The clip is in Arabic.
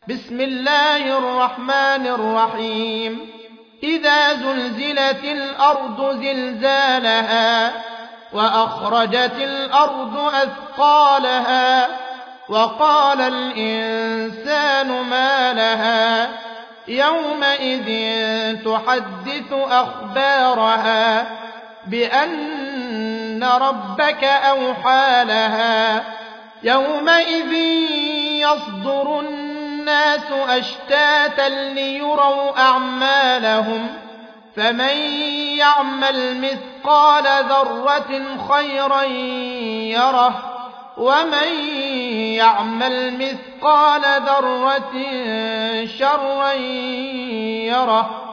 بسم الله الرحمن الرحيم إذا زلزلت الأرض زلزالها وأخرجت الأرض أثقالها وقال الإنسان ما لها يومئذ تحدث أخبارها بأن ربك أوحى لها يومئذ يصدر الناس أشتاتا ليروا أعمالهم فمن يعمل مثقال ذرة خيرا يره ومن يعمل مثقال ذرة شرا يره